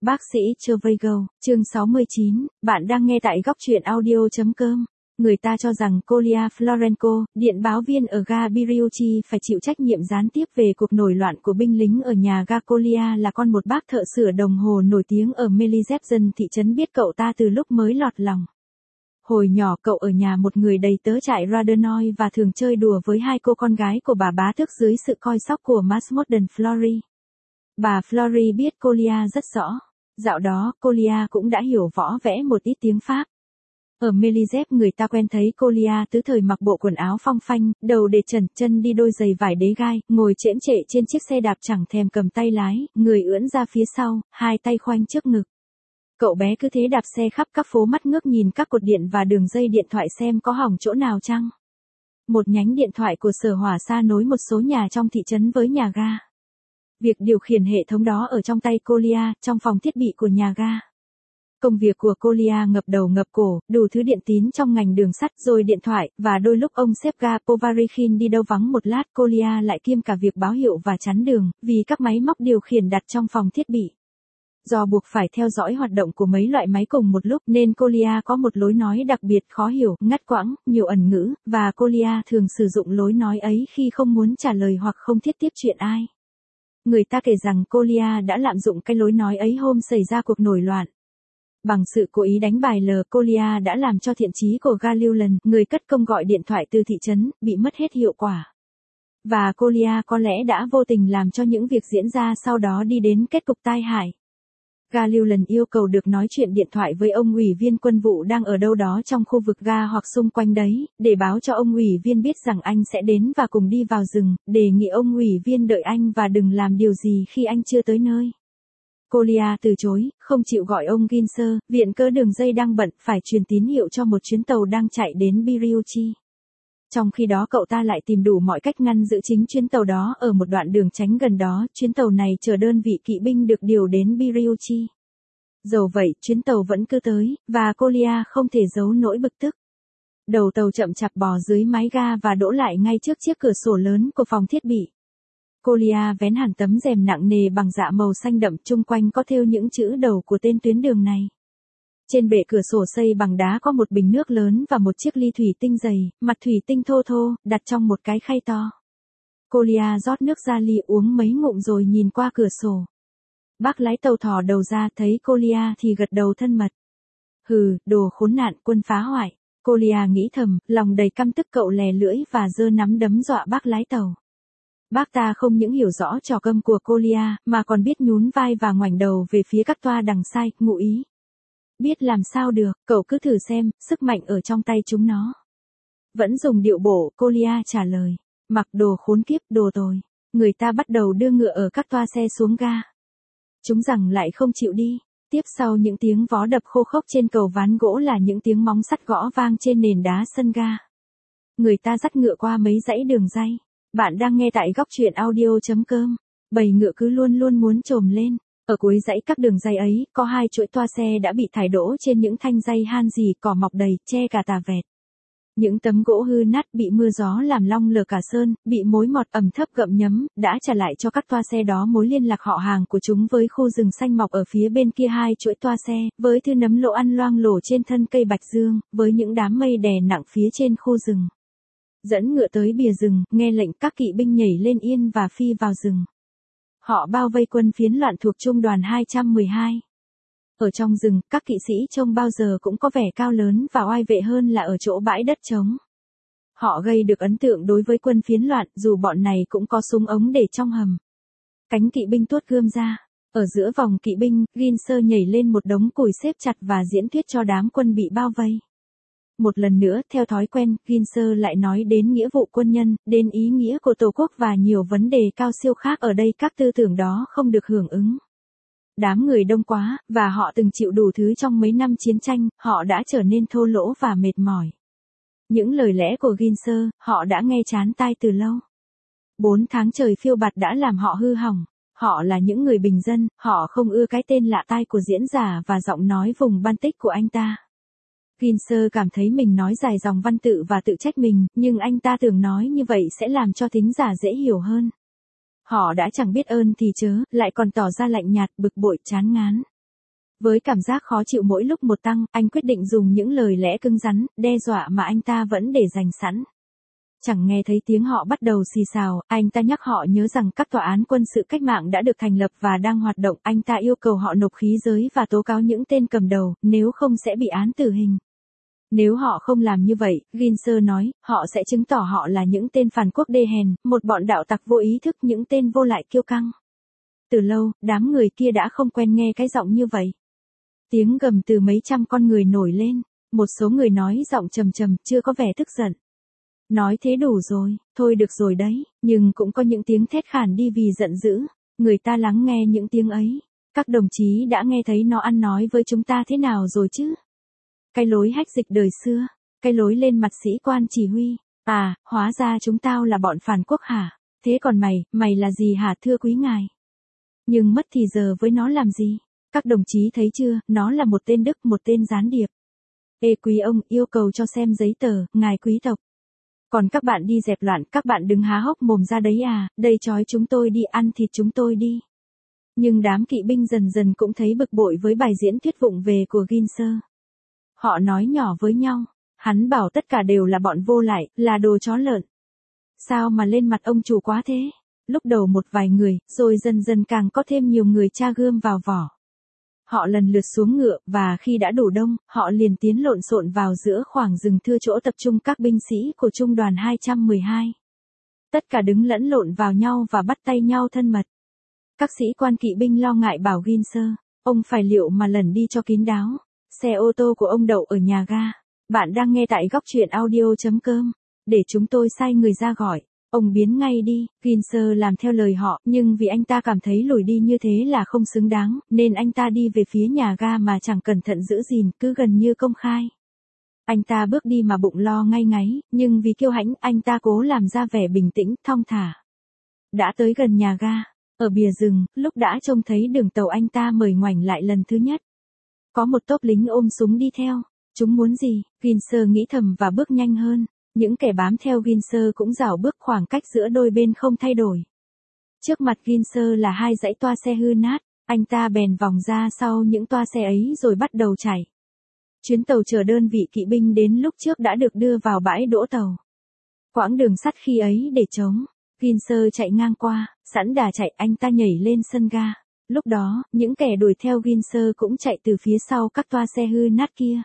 Bác sĩ Trevigo, chương 69, bạn đang nghe tại góc truyện audio.com. Người ta cho rằng Kolia Florenko, điện báo viên ở ga Biriuchi phải chịu trách nhiệm gián tiếp về cuộc nổi loạn của binh lính ở nhà ga Kolia là con một bác thợ sửa đồng hồ nổi tiếng ở Melizepson thị trấn biết cậu ta từ lúc mới lọt lòng. Hồi nhỏ cậu ở nhà một người đầy tớ trại Radonoi và thường chơi đùa với hai cô con gái của bà bá tước dưới sự coi sóc của Masmorden Flory. Bà Flory biết Kolia rất rõ. Dạo đó, Kolia cũng đã hiểu võ vẽ một ít tiếng Pháp. Ở Melizep người ta quen thấy Kolia tứ thời mặc bộ quần áo phong phanh, đầu để trần, chân đi đôi giày vải đế gai, ngồi chễm chệ trên chiếc xe đạp chẳng thèm cầm tay lái, người ưỡn ra phía sau, hai tay khoanh trước ngực. Cậu bé cứ thế đạp xe khắp các phố mắt ngước nhìn các cột điện và đường dây điện thoại xem có hỏng chỗ nào chăng. Một nhánh điện thoại của Sở Hỏa Xa nối một số nhà trong thị trấn với nhà ga. Việc điều khiển hệ thống đó ở trong tay Kolia, trong phòng thiết bị của nhà ga. Công việc của Kolia ngập đầu ngập cổ, đủ thứ điện tín trong ngành đường sắt rồi điện thoại, và đôi lúc ông sếp ga Povarichin đi đâu vắng một lát Kolia lại kiêm cả việc báo hiệu và chắn đường, vì các máy móc điều khiển đặt trong phòng thiết bị. Do buộc phải theo dõi hoạt động của mấy loại máy cùng một lúc nên Kolia có một lối nói đặc biệt khó hiểu, ngắt quãng, nhiều ẩn ngữ, và Kolia thường sử dụng lối nói ấy khi không muốn trả lời hoặc không thiết tiếp chuyện ai. Người ta kể rằng Kolia đã lạm dụng cái lối nói ấy hôm xảy ra cuộc nổi loạn. Bằng sự cố ý đánh bài lờ, Kolia đã làm cho thiện chí của Galiulan, người cất công gọi điện thoại từ thị trấn, bị mất hết hiệu quả. Và Kolia có lẽ đã vô tình làm cho những việc diễn ra sau đó đi đến kết cục tai hại. Galiulan yêu cầu được nói chuyện điện thoại với ông ủy viên quân vụ đang ở đâu đó trong khu vực ga hoặc xung quanh đấy, để báo cho ông ủy viên biết rằng anh sẽ đến và cùng đi vào rừng, đề nghị ông ủy viên đợi anh và đừng làm điều gì khi anh chưa tới nơi. Kolia từ chối, không chịu gọi ông Ginser, viện cớ đường dây đang bận, phải truyền tín hiệu cho một chuyến tàu đang chạy đến Biriuchi. Trong khi đó cậu ta lại tìm đủ mọi cách ngăn giữ chính chuyến tàu đó ở một đoạn đường tránh gần đó, chuyến tàu này chở đơn vị kỵ binh được điều đến Biriuchi. Dầu vậy, chuyến tàu vẫn cứ tới, và Kolia không thể giấu nỗi bực tức. Đầu tàu chậm chạp bò dưới mái ga và đỗ lại ngay trước chiếc cửa sổ lớn của phòng thiết bị. Kolia vén hẳn tấm rèm nặng nề bằng dạ màu xanh đậm, chung quanh có thêu những chữ đầu của tên tuyến đường này. Trên bệ cửa sổ xây bằng đá có một bình nước lớn và một chiếc ly thủy tinh dày, mặt thủy tinh thô thô, đặt trong một cái khay to. Kolia rót nước ra ly uống mấy ngụm rồi nhìn qua cửa sổ. Bác lái tàu thò đầu ra, thấy Kolia thì gật đầu thân mật. Hừ, đồ khốn nạn, quân phá hoại. Kolia nghĩ thầm, lòng đầy căm tức, cậu lè lưỡi và giơ nắm đấm dọa bác lái tàu. Bác ta không những hiểu rõ trò câm của Kolia, mà còn biết nhún vai và ngoảnh đầu về phía các toa đằng sai, ngụ ý. Biết làm sao được, cậu cứ thử xem, sức mạnh ở trong tay chúng nó. Vẫn dùng điệu bộ, Kolia trả lời. Mặc đồ khốn kiếp, đồ tồi. Người ta bắt đầu đưa ngựa ở các toa xe xuống ga. Chúng rằng lại không chịu đi. Tiếp sau những tiếng vó đập khô khốc trên cầu ván gỗ là những tiếng móng sắt gõ vang trên nền đá sân ga. Người ta dắt ngựa qua mấy dãy đường ray. Bạn đang nghe tại góc truyện audio.com. Bầy ngựa cứ luôn luôn muốn trồm lên. Ở cuối dãy các đường ray ấy, có hai chuỗi toa xe đã bị thải đỗ trên những thanh ray han rì, cỏ mọc đầy, che cả tà vẹt. Những tấm gỗ hư nát bị mưa gió làm long lở cả sơn, bị mối mọt ẩm thấp gặm nhấm, đã trả lại cho các toa xe đó mối liên lạc họ hàng của chúng với khu rừng xanh mọc ở phía bên kia hai chuỗi toa xe, với thứ nấm lỗ ăn loang lổ trên thân cây bạch dương, với những đám mây đè nặng phía trên khu rừng. Dẫn ngựa tới bìa rừng, nghe lệnh các kỵ binh nhảy lên yên và phi vào rừng. Họ bao vây quân phiến loạn thuộc trung đoàn 212. Ở trong rừng, các kỵ sĩ trông bao giờ cũng có vẻ cao lớn và oai vệ hơn là ở chỗ bãi đất trống. Họ gây được ấn tượng đối với quân phiến loạn, dù bọn này cũng có súng ống để trong hầm. Cánh kỵ binh tuốt gươm ra. Ở giữa vòng kỵ binh, Ginser nhảy lên một đống củi xếp chặt và diễn thuyết cho đám quân bị bao vây. Một lần nữa, theo thói quen, Ginser lại nói đến nghĩa vụ quân nhân, đến ý nghĩa của Tổ quốc và nhiều vấn đề cao siêu khác. Ở đây các tư tưởng đó không được hưởng ứng. Đám người đông quá, và họ từng chịu đủ thứ trong mấy năm chiến tranh, họ đã trở nên thô lỗ và mệt mỏi. Những lời lẽ của Ginser, họ đã nghe chán tai từ lâu. 4 tháng trời phiêu bạt đã làm họ hư hỏng. Họ là những người bình dân, họ không ưa cái tên lạ tai của diễn giả và giọng nói vùng Baltic của anh ta. Ginser cảm thấy mình nói dài dòng văn tự và tự trách mình, nhưng anh ta tưởng nói như vậy sẽ làm cho thính giả dễ hiểu hơn. Họ đã chẳng biết ơn thì chớ, lại còn tỏ ra lạnh nhạt, bực bội, chán ngán. Với cảm giác khó chịu mỗi lúc một tăng, anh quyết định dùng những lời lẽ cứng rắn, đe dọa mà anh ta vẫn để dành sẵn. Chẳng nghe thấy tiếng họ bắt đầu xì xào, anh ta nhắc họ nhớ rằng các tòa án quân sự cách mạng đã được thành lập và đang hoạt động. Anh ta yêu cầu họ nộp khí giới và tố cáo những tên cầm đầu, nếu không sẽ bị án tử hình. Nếu họ không làm như vậy, Ginser nói, họ sẽ chứng tỏ họ là những tên phản quốc đê hèn, một bọn đạo tặc vô ý thức, những tên vô lại kiêu căng. Từ lâu, đám người kia đã không quen nghe cái giọng như vậy. Tiếng gầm từ mấy trăm con người nổi lên, một số người nói giọng trầm trầm, chưa có vẻ tức giận. Nói thế đủ rồi, thôi được rồi đấy, nhưng cũng có những tiếng thét khản đi vì giận dữ, người ta lắng nghe những tiếng ấy. Các đồng chí đã nghe thấy nó ăn nói với chúng ta thế nào rồi chứ? Cái lối hách dịch đời xưa, cái lối lên mặt sĩ quan chỉ huy, à, hóa ra chúng tao là bọn phản quốc hả? Thế còn mày là gì hả thưa quý ngài? Nhưng mất thì giờ với nó làm gì? Các đồng chí thấy chưa, nó là một tên Đức, một tên gián điệp. Ê quý ông, yêu cầu cho xem giấy tờ, ngài quý tộc. Còn các bạn đi dẹp loạn, các bạn đừng há hốc mồm ra đấy à, đây trói chúng tôi đi, ăn thịt chúng tôi đi. Nhưng đám kỵ binh dần dần cũng thấy bực bội với bài diễn thuyết vụng về của Ginser. Họ nói nhỏ với nhau, hắn bảo tất cả đều là bọn vô lại, là đồ chó lợn. Sao mà lên mặt ông chủ quá thế? Lúc đầu một vài người, rồi dần dần càng có thêm nhiều người tra gươm vào vỏ. Họ lần lượt xuống ngựa, và khi đã đủ đông, họ liền tiến lộn xộn vào giữa khoảng rừng thưa chỗ tập trung các binh sĩ của trung đoàn 212. Tất cả đứng lẫn lộn vào nhau và bắt tay nhau thân mật. Các sĩ quan kỵ binh lo ngại bảo Ginser, ông phải liệu mà lẩn đi cho kín đáo. Xe ô tô của ông đậu ở nhà ga. Bạn đang nghe tại góc truyện audio.com. Để chúng tôi sai người ra gọi. Ông biến ngay đi. Ginser làm theo lời họ, nhưng vì anh ta cảm thấy lùi đi như thế là không xứng đáng, nên anh ta đi về phía nhà ga mà chẳng cẩn thận giữ gìn, cứ gần như công khai. Anh ta bước đi mà bụng lo ngay ngáy, nhưng vì kiêu hãnh, anh ta cố làm ra vẻ bình tĩnh, thong thả. Đã tới gần nhà ga, ở bìa rừng, lúc đã trông thấy đường tàu anh ta mời ngoảnh lại lần thứ nhất. Có một tốp lính ôm súng đi theo. Chúng muốn gì? Ginser nghĩ thầm và bước nhanh hơn. Những kẻ bám theo Ginser cũng rảo bước, khoảng cách giữa đôi bên không thay đổi. Trước mặt Ginser là hai dãy toa xe hư nát. Anh ta bèn vòng ra sau những toa xe ấy rồi bắt đầu chạy. Chuyến tàu chở đơn vị kỵ binh đến lúc trước đã được đưa vào bãi đỗ tàu. Quãng đường sắt khi ấy để trống. Ginser chạy ngang qua, sẵn đà chạy, anh ta nhảy lên sân ga. Lúc đó, những kẻ đuổi theo Ginser cũng chạy từ phía sau các toa xe hư nát kia.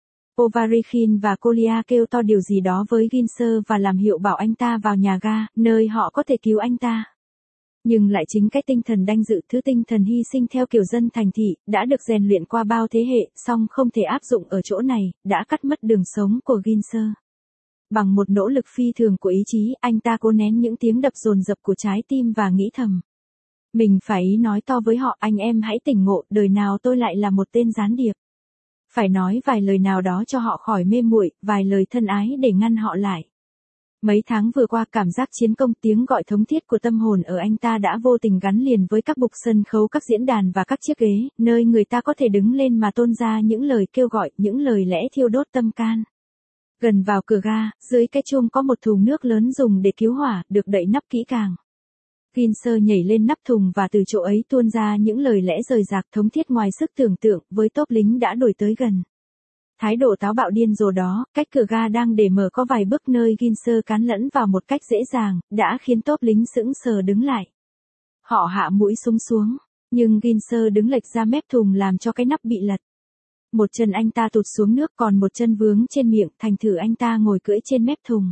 Ovarichin và Kolia kêu to điều gì đó với Ginser và làm hiệu bảo anh ta vào nhà ga, nơi họ có thể cứu anh ta. Nhưng lại chính cái tinh thần đanh dự, thứ tinh thần hy sinh theo kiểu dân thành thị, đã được rèn luyện qua bao thế hệ, song không thể áp dụng ở chỗ này, đã cắt mất đường sống của Ginser. Bằng một nỗ lực phi thường của ý chí, anh ta cố nén những tiếng đập dồn dập của trái tim và nghĩ thầm. Mình phải nói to với họ, anh em hãy tỉnh ngộ, đời nào tôi lại là một tên gián điệp. Phải nói vài lời nào đó cho họ khỏi mê muội, vài lời thân ái để ngăn họ lại. Mấy tháng vừa qua, cảm giác chiến công, tiếng gọi thống thiết của tâm hồn ở anh ta đã vô tình gắn liền với các bục sân khấu, các diễn đàn và các chiếc ghế, nơi người ta có thể đứng lên mà tôn ra những lời kêu gọi, những lời lẽ thiêu đốt tâm can. Gần vào cửa ga, dưới cái chuông có một thùng nước lớn dùng để cứu hỏa, được đậy nắp kỹ càng. Ginser nhảy lên nắp thùng và từ chỗ ấy tuôn ra những lời lẽ rời rạc thống thiết ngoài sức tưởng tượng, với tốp lính đã đuổi tới gần. Thái độ táo bạo điên rồ đó, cách cửa ga đang để mở có vài bước nơi Ginser cán lẫn vào một cách dễ dàng, đã khiến tốp lính sững sờ đứng lại. Họ hạ mũi súng xuống, nhưng Ginser đứng lệch ra mép thùng làm cho cái nắp bị lật. Một chân anh ta tụt xuống nước, còn một chân vướng trên miệng, thành thử anh ta ngồi cưỡi trên mép thùng.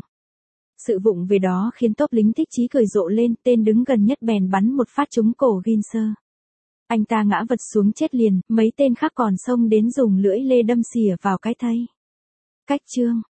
Sự vụng về đó khiến tốp lính thích chí cười rộ lên, tên đứng gần nhất bèn bắn một phát trúng cổ Ginser. Anh ta ngã vật xuống chết liền, mấy tên khác còn xông đến dùng lưỡi lê đâm xỉa vào cái thây. Cách chương